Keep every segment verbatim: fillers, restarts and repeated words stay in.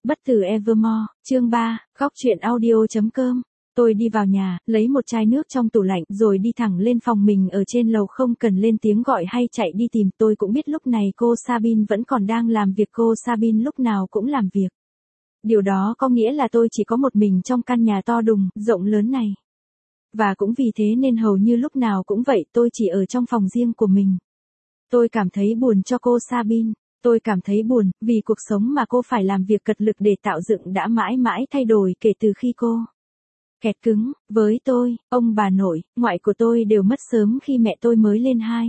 Bất tử Evermore, chương ba, góc truyện audio.com. Tôi đi vào nhà, lấy một chai nước trong tủ lạnh rồi đi thẳng lên phòng mình ở trên lầu, không cần lên tiếng gọi hay chạy đi tìm. Tôi cũng biết lúc này cô Sabine vẫn còn đang làm việc, cô Sabine lúc nào cũng làm việc. Điều đó có nghĩa là tôi chỉ có một mình trong căn nhà to đùng, rộng lớn này. Và cũng vì thế nên hầu như lúc nào cũng vậy, tôi chỉ ở trong phòng riêng của mình. Tôi cảm thấy buồn cho cô Sabine. Tôi cảm thấy buồn, vì cuộc sống mà cô phải làm việc cật lực để tạo dựng đã mãi mãi thay đổi kể từ khi cô kẹt cứng. Với tôi, ông bà nội, ngoại của tôi đều mất sớm khi mẹ tôi mới lên hai.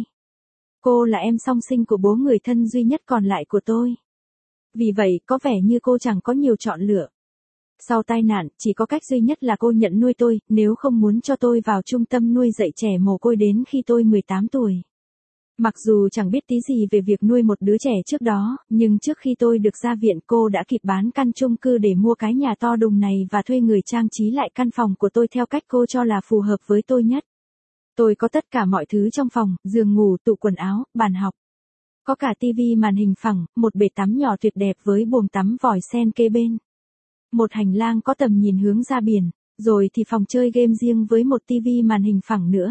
Cô là em song sinh của bố người thân duy nhất còn lại của tôi. Vì vậy, có vẻ như cô chẳng có nhiều chọn lựa. Sau tai nạn, chỉ có cách duy nhất là cô nhận nuôi tôi, nếu không muốn cho tôi vào trung tâm nuôi dạy trẻ mồ côi đến khi tôi mười tám tuổi. Mặc dù chẳng biết tí gì về việc nuôi một đứa trẻ trước đó, nhưng trước khi tôi được ra viện cô đã kịp bán căn chung cư để mua cái nhà to đùng này và thuê người trang trí lại căn phòng của tôi theo cách cô cho là phù hợp với tôi nhất. Tôi có tất cả mọi thứ trong phòng, giường ngủ, tủ quần áo, bàn học. Có cả tivi màn hình phẳng, một bể tắm nhỏ tuyệt đẹp với buồng tắm vòi sen kế bên. Một hành lang có tầm nhìn hướng ra biển, rồi thì phòng chơi game riêng với một tivi màn hình phẳng nữa.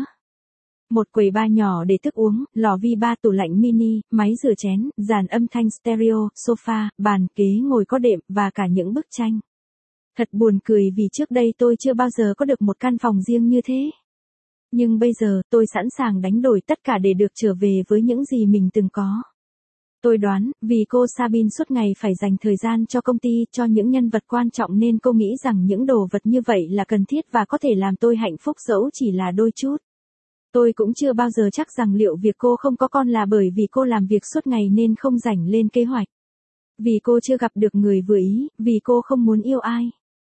Một quầy bar nhỏ để thức uống, lò vi ba, tủ lạnh mini, máy rửa chén, dàn âm thanh stereo, sofa, bàn ghế ngồi có đệm và cả những bức tranh. Thật buồn cười vì trước đây tôi chưa bao giờ có được một căn phòng riêng như thế. Nhưng bây giờ, tôi sẵn sàng đánh đổi tất cả để được trở về với những gì mình từng có. Tôi đoán, vì cô Sabine suốt ngày phải dành thời gian cho công ty, cho những nhân vật quan trọng nên cô nghĩ rằng những đồ vật như vậy là cần thiết và có thể làm tôi hạnh phúc dẫu chỉ là đôi chút. Tôi cũng chưa bao giờ chắc rằng liệu việc cô không có con là bởi vì cô làm việc suốt ngày nên không rảnh lên kế hoạch. Vì cô chưa gặp được người vừa ý, vì cô không muốn yêu ai.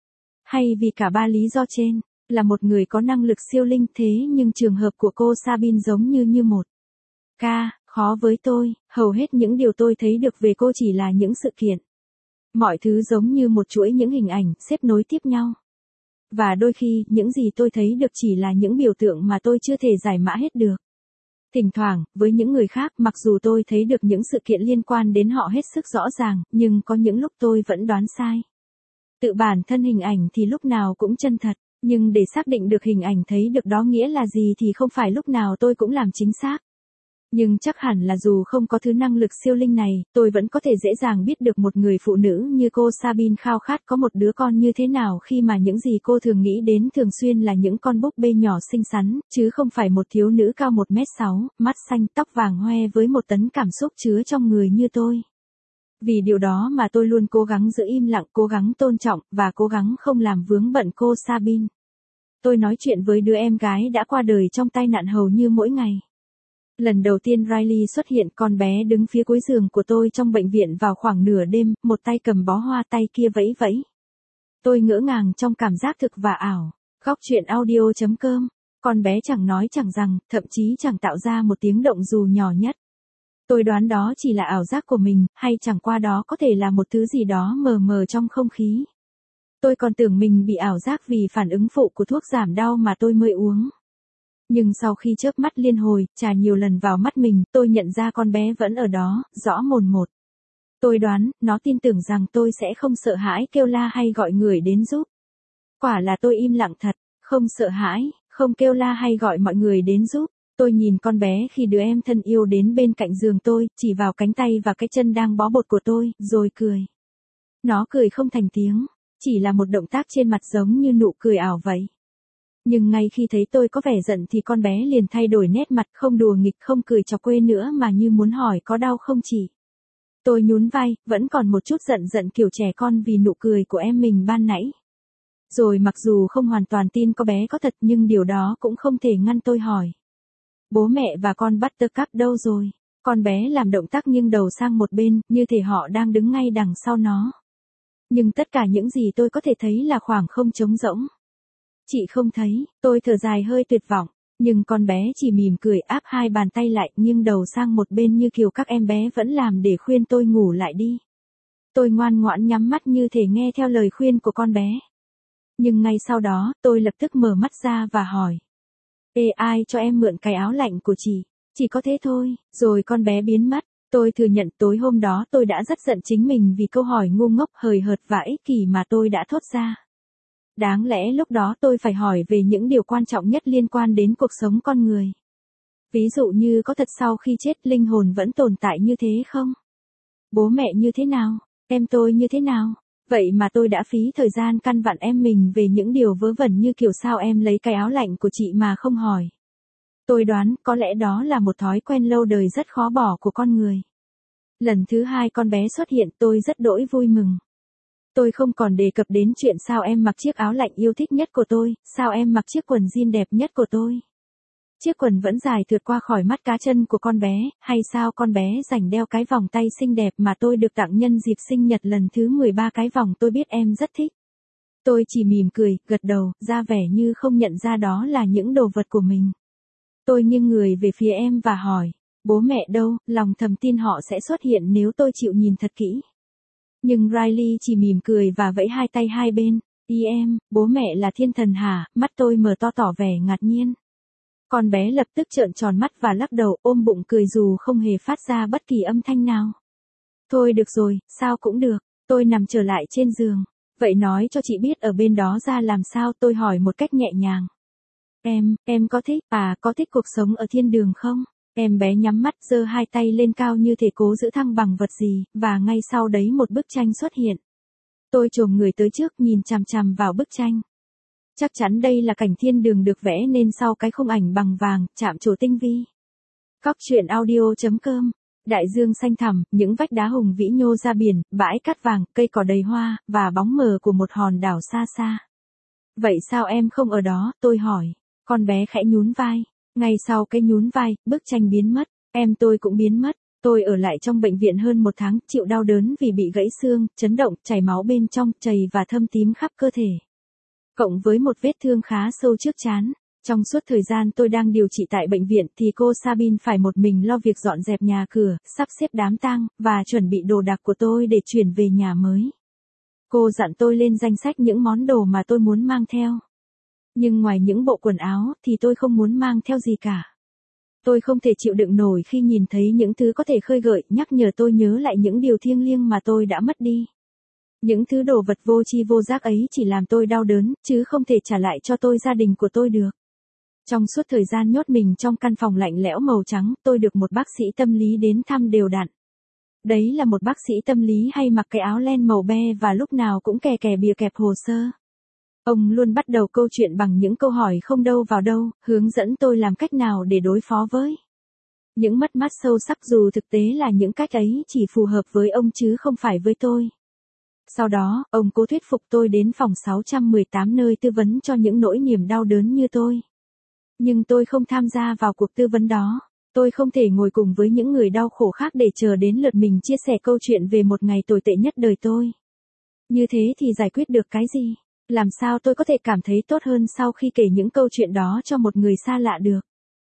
Hay vì cả ba lý do trên, là một người có năng lực siêu linh thế nhưng trường hợp của cô Sabine giống như như một ca, khó với tôi, hầu hết những điều tôi thấy được về cô chỉ là những sự kiện. Mọi thứ giống như một chuỗi những hình ảnh xếp nối tiếp nhau. Và đôi khi, những gì tôi thấy được chỉ là những biểu tượng mà tôi chưa thể giải mã hết được. Thỉnh thoảng, với những người khác, mặc dù tôi thấy được những sự kiện liên quan đến họ hết sức rõ ràng, nhưng có những lúc tôi vẫn đoán sai. Tự bản thân hình ảnh thì lúc nào cũng chân thật, nhưng để xác định được hình ảnh thấy được đó nghĩa là gì thì không phải lúc nào tôi cũng làm chính xác. Nhưng chắc hẳn là dù không có thứ năng lực siêu linh này, tôi vẫn có thể dễ dàng biết được một người phụ nữ như cô Sabine khao khát có một đứa con như thế nào khi mà những gì cô thường nghĩ đến thường xuyên là những con búp bê nhỏ xinh xắn, chứ không phải một thiếu nữ cao một mét sáu, mắt xanh, tóc vàng hoe với một tấn cảm xúc chứa trong người như tôi. Vì điều đó mà tôi luôn cố gắng giữ im lặng, cố gắng tôn trọng, và cố gắng không làm vướng bận cô Sabine. Tôi nói chuyện với đứa em gái đã qua đời trong tai nạn hầu như mỗi ngày. Lần đầu tiên Riley xuất hiện, con bé đứng phía cuối giường của tôi trong bệnh viện vào khoảng nửa đêm, một tay cầm bó hoa, tay kia vẫy vẫy. Tôi ngỡ ngàng trong cảm giác thực và ảo. Góc truyện audio.com. Con bé chẳng nói chẳng rằng, thậm chí chẳng tạo ra một tiếng động dù nhỏ nhất. Tôi đoán đó chỉ là ảo giác của mình, hay chẳng qua đó có thể là một thứ gì đó mờ mờ trong không khí. Tôi còn tưởng mình bị ảo giác vì phản ứng phụ của thuốc giảm đau mà tôi mới uống. Nhưng sau khi chớp mắt liên hồi, chà nhiều lần vào mắt mình, tôi nhận ra con bé vẫn ở đó, rõ mồn một. Tôi đoán, nó tin tưởng rằng tôi sẽ không sợ hãi kêu la hay gọi người đến giúp. Quả là tôi im lặng thật, không sợ hãi, không kêu la hay gọi mọi người đến giúp. Tôi nhìn con bé khi đứa em thân yêu đến bên cạnh giường tôi, chỉ vào cánh tay và cái chân đang bó bột của tôi, rồi cười. Nó cười không thành tiếng, chỉ là một động tác trên mặt giống như nụ cười ảo vậy. Nhưng ngay khi thấy tôi có vẻ giận thì con bé liền thay đổi nét mặt, không đùa nghịch, không cười chọc quê nữa mà như muốn hỏi có đau không chị. Tôi nhún vai, vẫn còn một chút giận giận kiểu trẻ con vì nụ cười của em mình ban nãy. Rồi mặc dù không hoàn toàn tin con bé có thật nhưng điều đó cũng không thể ngăn tôi hỏi. Bố mẹ và con Buttercup đâu rồi? Con bé làm động tác nghiêng đầu sang một bên, như thể họ đang đứng ngay đằng sau nó. Nhưng tất cả những gì tôi có thể thấy là khoảng không trống rỗng. Chị không thấy, tôi thở dài hơi tuyệt vọng, nhưng con bé chỉ mỉm cười áp hai bàn tay lại, nghiêng đầu sang một bên như kiểu các em bé vẫn làm để khuyên tôi ngủ lại đi. Tôi ngoan ngoãn nhắm mắt như thể nghe theo lời khuyên của con bé. Nhưng ngay sau đó, tôi lập tức mở mắt ra và hỏi. Ê, ai cho em mượn cái áo lạnh của chị? Chỉ có thế thôi, rồi con bé biến mất. Tôi thừa nhận tối hôm đó tôi đã rất giận chính mình vì câu hỏi ngu ngốc hời hợt và ích kỷ mà tôi đã thốt ra. Đáng lẽ lúc đó tôi phải hỏi về những điều quan trọng nhất liên quan đến cuộc sống con người. Ví dụ như có thật sau khi chết linh hồn vẫn tồn tại như thế không? Bố mẹ như thế nào? Em tôi như thế nào? Vậy mà tôi đã phí thời gian căn vặn em mình về những điều vớ vẩn như kiểu sao em lấy cái áo lạnh của chị mà không hỏi. Tôi đoán có lẽ đó là một thói quen lâu đời rất khó bỏ của con người. Lần thứ hai con bé xuất hiện tôi rất đỗi vui mừng. Tôi không còn đề cập đến chuyện sao em mặc chiếc áo lạnh yêu thích nhất của tôi, sao em mặc chiếc quần jean đẹp nhất của tôi. Chiếc quần vẫn dài thượt qua khỏi mắt cá chân của con bé, hay sao con bé rảnh đeo cái vòng tay xinh đẹp mà tôi được tặng nhân dịp sinh nhật lần thứ mười ba, cái vòng tôi biết em rất thích. Tôi chỉ mỉm cười, gật đầu, ra vẻ như không nhận ra đó là những đồ vật của mình. Tôi nghiêng người về phía em và hỏi, bố mẹ đâu, lòng thầm tin họ sẽ xuất hiện nếu tôi chịu nhìn thật kỹ. Nhưng Riley chỉ mỉm cười và vẫy hai tay hai bên, ý em, bố mẹ là thiên thần hả, mắt tôi mở to tỏ vẻ ngạc nhiên. Con bé lập tức trợn tròn mắt và lắc đầu ôm bụng cười dù không hề phát ra bất kỳ âm thanh nào. Thôi được rồi, sao cũng được, tôi nằm trở lại trên giường. Vậy nói cho chị biết ở bên đó ra làm sao, tôi hỏi một cách nhẹ nhàng. Em, em có thích, à có thích cuộc sống ở thiên đường không? Em bé nhắm mắt giơ hai tay lên cao như thể cố giữ thăng bằng vật gì, và ngay sau đấy một bức tranh xuất hiện. Tôi chồm người tới trước nhìn chằm chằm vào bức tranh. Chắc chắn đây là cảnh thiên đường được vẽ nên sau cái khung ảnh bằng vàng, chạm trổ tinh vi. Cóc truyện audio chấm com. Đại dương xanh thẳm, những vách đá hùng vĩ nhô ra biển, bãi cát vàng, cây cỏ đầy hoa, và bóng mờ của một hòn đảo xa xa. Vậy sao em không ở đó, tôi hỏi. Con bé khẽ nhún vai. Ngay sau cái nhún vai, bức tranh biến mất, em tôi cũng biến mất. Tôi ở lại trong bệnh viện hơn một tháng, chịu đau đớn vì bị gãy xương, chấn động, chảy máu bên trong, chảy và thâm tím khắp cơ thể. Cộng với một vết thương khá sâu trước trán. Trong suốt thời gian tôi đang điều trị tại bệnh viện thì cô Sabine phải một mình lo việc dọn dẹp nhà cửa, sắp xếp đám tang, và chuẩn bị đồ đạc của tôi để chuyển về nhà mới. Cô dặn tôi lên danh sách những món đồ mà tôi muốn mang theo. Nhưng ngoài những bộ quần áo thì tôi không muốn mang theo gì cả. Tôi không thể chịu đựng nổi khi nhìn thấy những thứ có thể khơi gợi, nhắc nhở tôi nhớ lại những điều thiêng liêng mà tôi đã mất đi. Những thứ đồ vật vô tri vô giác ấy chỉ làm tôi đau đớn, chứ không thể trả lại cho tôi gia đình của tôi được. Trong suốt thời gian nhốt mình trong căn phòng lạnh lẽo màu trắng, tôi được một bác sĩ tâm lý đến thăm đều đặn. Đấy là một bác sĩ tâm lý hay mặc cái áo len màu be và lúc nào cũng kè kè bìa kẹp hồ sơ. Ông luôn bắt đầu câu chuyện bằng những câu hỏi không đâu vào đâu, hướng dẫn tôi làm cách nào để đối phó với những mất mát sâu sắc, dù thực tế là những cách ấy chỉ phù hợp với ông chứ không phải với tôi. Sau đó, ông cố thuyết phục tôi đến phòng sáu trăm mười tám nơi tư vấn cho những nỗi niềm đau đớn như tôi. Nhưng tôi không tham gia vào cuộc tư vấn đó. Tôi không thể ngồi cùng với những người đau khổ khác để chờ đến lượt mình chia sẻ câu chuyện về một ngày tồi tệ nhất đời tôi. Như thế thì giải quyết được cái gì? Làm sao tôi có thể cảm thấy tốt hơn sau khi kể những câu chuyện đó cho một người xa lạ được?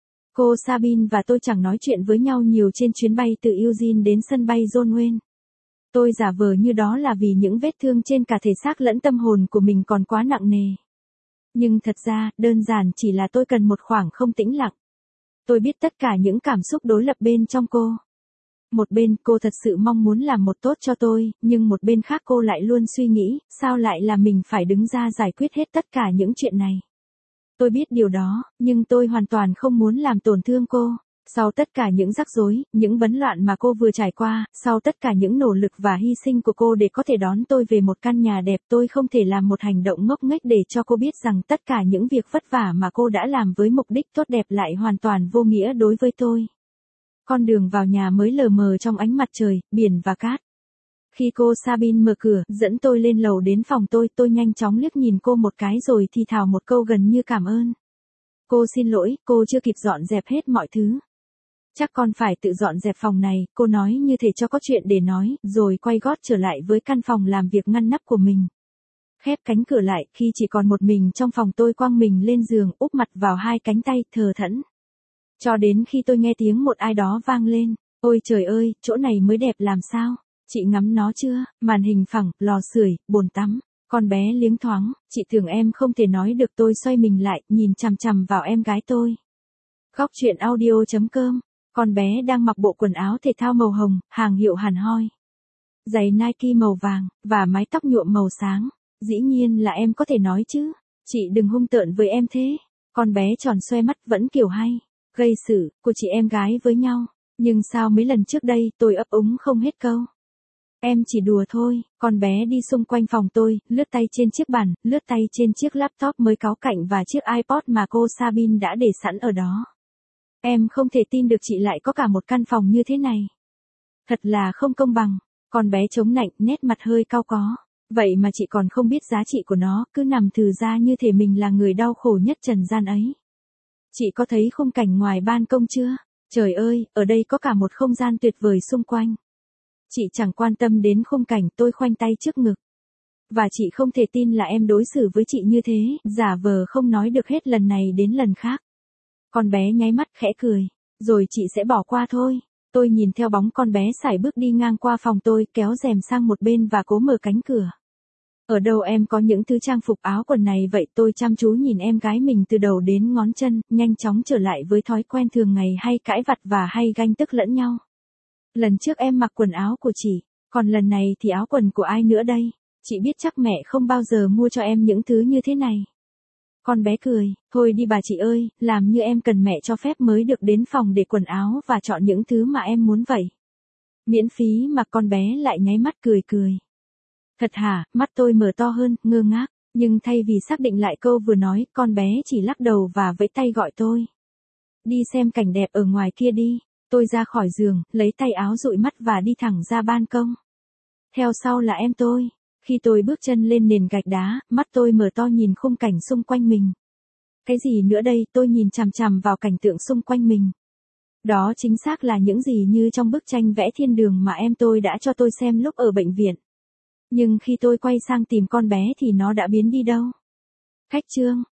Cô Sabine và tôi chẳng nói chuyện với nhau nhiều trên chuyến bay từ Eugene đến sân bay John Wayne. Tôi giả vờ như đó là vì những vết thương trên cả thể xác lẫn tâm hồn của mình còn quá nặng nề. Nhưng thật ra, đơn giản chỉ là tôi cần một khoảng không tĩnh lặng. Tôi biết tất cả những cảm xúc đối lập bên trong cô. Một bên cô thật sự mong muốn làm một tốt cho tôi, nhưng một bên khác cô lại luôn suy nghĩ, sao lại là mình phải đứng ra giải quyết hết tất cả những chuyện này. Tôi biết điều đó, nhưng tôi hoàn toàn không muốn làm tổn thương cô. Sau tất cả những rắc rối, những bấn loạn mà cô vừa trải qua, sau tất cả những nỗ lực và hy sinh của cô để có thể đón tôi về một căn nhà đẹp, tôi không thể làm một hành động ngốc nghếch để cho cô biết rằng tất cả những việc vất vả mà cô đã làm với mục đích tốt đẹp lại hoàn toàn vô nghĩa đối với tôi. Con đường vào nhà mới lờ mờ trong ánh mặt trời, biển và cát. Khi cô Sabine mở cửa, dẫn tôi lên lầu đến phòng tôi, tôi nhanh chóng liếc nhìn cô một cái rồi thì thào một câu gần như cảm ơn. Cô xin lỗi, cô chưa kịp dọn dẹp hết mọi thứ. Chắc con phải tự dọn dẹp phòng này, cô nói như thể cho có chuyện để nói, rồi quay gót trở lại với căn phòng làm việc ngăn nắp của mình. Khép cánh cửa lại, khi chỉ còn một mình trong phòng tôi quăng mình lên giường, úp mặt vào hai cánh tay, thờ thẫn. Cho đến khi tôi nghe tiếng một ai đó vang lên, ôi trời ơi, chỗ này mới đẹp làm sao, chị ngắm nó chưa, màn hình phẳng, lò sưởi, bồn tắm, con bé liếng thoáng, chị tưởng em không thể nói được. Tôi xoay mình lại, nhìn chằm chằm vào em gái tôi. Cóc truyện audio chấm com Con bé đang mặc bộ quần áo thể thao màu hồng, hàng hiệu hẳn hoi. Giày Nike màu vàng, và mái tóc nhuộm màu sáng. Dĩ nhiên là em có thể nói chứ. Chị đừng hung tợn với em thế. Con bé tròn xoe mắt vẫn kiểu hay. Gây sự, của chị em gái với nhau. Nhưng sao mấy lần trước đây tôi ấp úng không hết câu. Em chỉ đùa thôi, con bé đi xung quanh phòng tôi, lướt tay trên chiếc bàn, lướt tay trên chiếc laptop mới cáu cạnh và chiếc iPod mà cô Sabine đã để sẵn ở đó. Em không thể tin được chị lại có cả một căn phòng như thế này. Thật là không công bằng. Con bé chống nạnh, nét mặt hơi cau có. Vậy mà chị còn không biết giá trị của nó, cứ nằm thừ ra như thể mình là người đau khổ nhất trần gian ấy. Chị có thấy khung cảnh ngoài ban công chưa? Trời ơi, ở đây có cả một không gian tuyệt vời xung quanh. Chị chẳng quan tâm đến khung cảnh, tôi khoanh tay trước ngực. Và chị không thể tin là em đối xử với chị như thế, giả vờ không nói được hết lần này đến lần khác. Con bé nháy mắt khẽ cười. Rồi chị sẽ bỏ qua thôi. Tôi nhìn theo bóng con bé sải bước đi ngang qua phòng tôi, kéo rèm sang một bên và cố mở cánh cửa. Ở đâu em có những thứ trang phục áo quần này vậy? Tôi chăm chú nhìn em gái mình từ đầu đến ngón chân, nhanh chóng trở lại với thói quen thường ngày hay cãi vặt và hay ganh tức lẫn nhau. Lần trước em mặc quần áo của chị, còn lần này thì áo quần của ai nữa đây? Chị biết chắc mẹ không bao giờ mua cho em những thứ như thế này. Con bé cười, thôi đi bà chị ơi, làm như em cần mẹ cho phép mới được đến phòng để quần áo và chọn những thứ mà em muốn vậy. Miễn phí mà. Con bé lại nháy mắt cười cười. Thật hả? Mắt tôi mở to hơn, ngơ ngác, nhưng thay vì xác định lại câu vừa nói, con bé chỉ lắc đầu và vẫy tay gọi tôi. Đi xem cảnh đẹp ở ngoài kia đi. Tôi ra khỏi giường, lấy tay áo dụi mắt và đi thẳng ra ban công. Theo sau là em tôi. Khi tôi bước chân lên nền gạch đá, mắt tôi mở to nhìn khung cảnh xung quanh mình. Cái gì nữa đây? Tôi nhìn chằm chằm vào cảnh tượng xung quanh mình. Đó chính xác là những gì như trong bức tranh vẽ thiên đường mà em tôi đã cho tôi xem lúc ở bệnh viện. Nhưng khi tôi quay sang tìm con bé thì nó đã biến đi đâu? Khách trương.